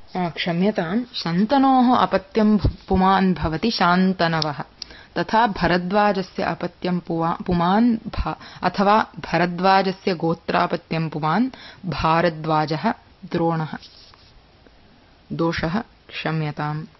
क्षम्यताम्, शन्तनोः अपत्यं पुमान् भवति शान्तनवः, तथा भरद्वाजस्य अपत्यं पुमान् अथवा भरद्वाजस्य गोत्रापत्यं पुमान् भारद्वाजः द्रोणः। दोषः क्षम्यताम्।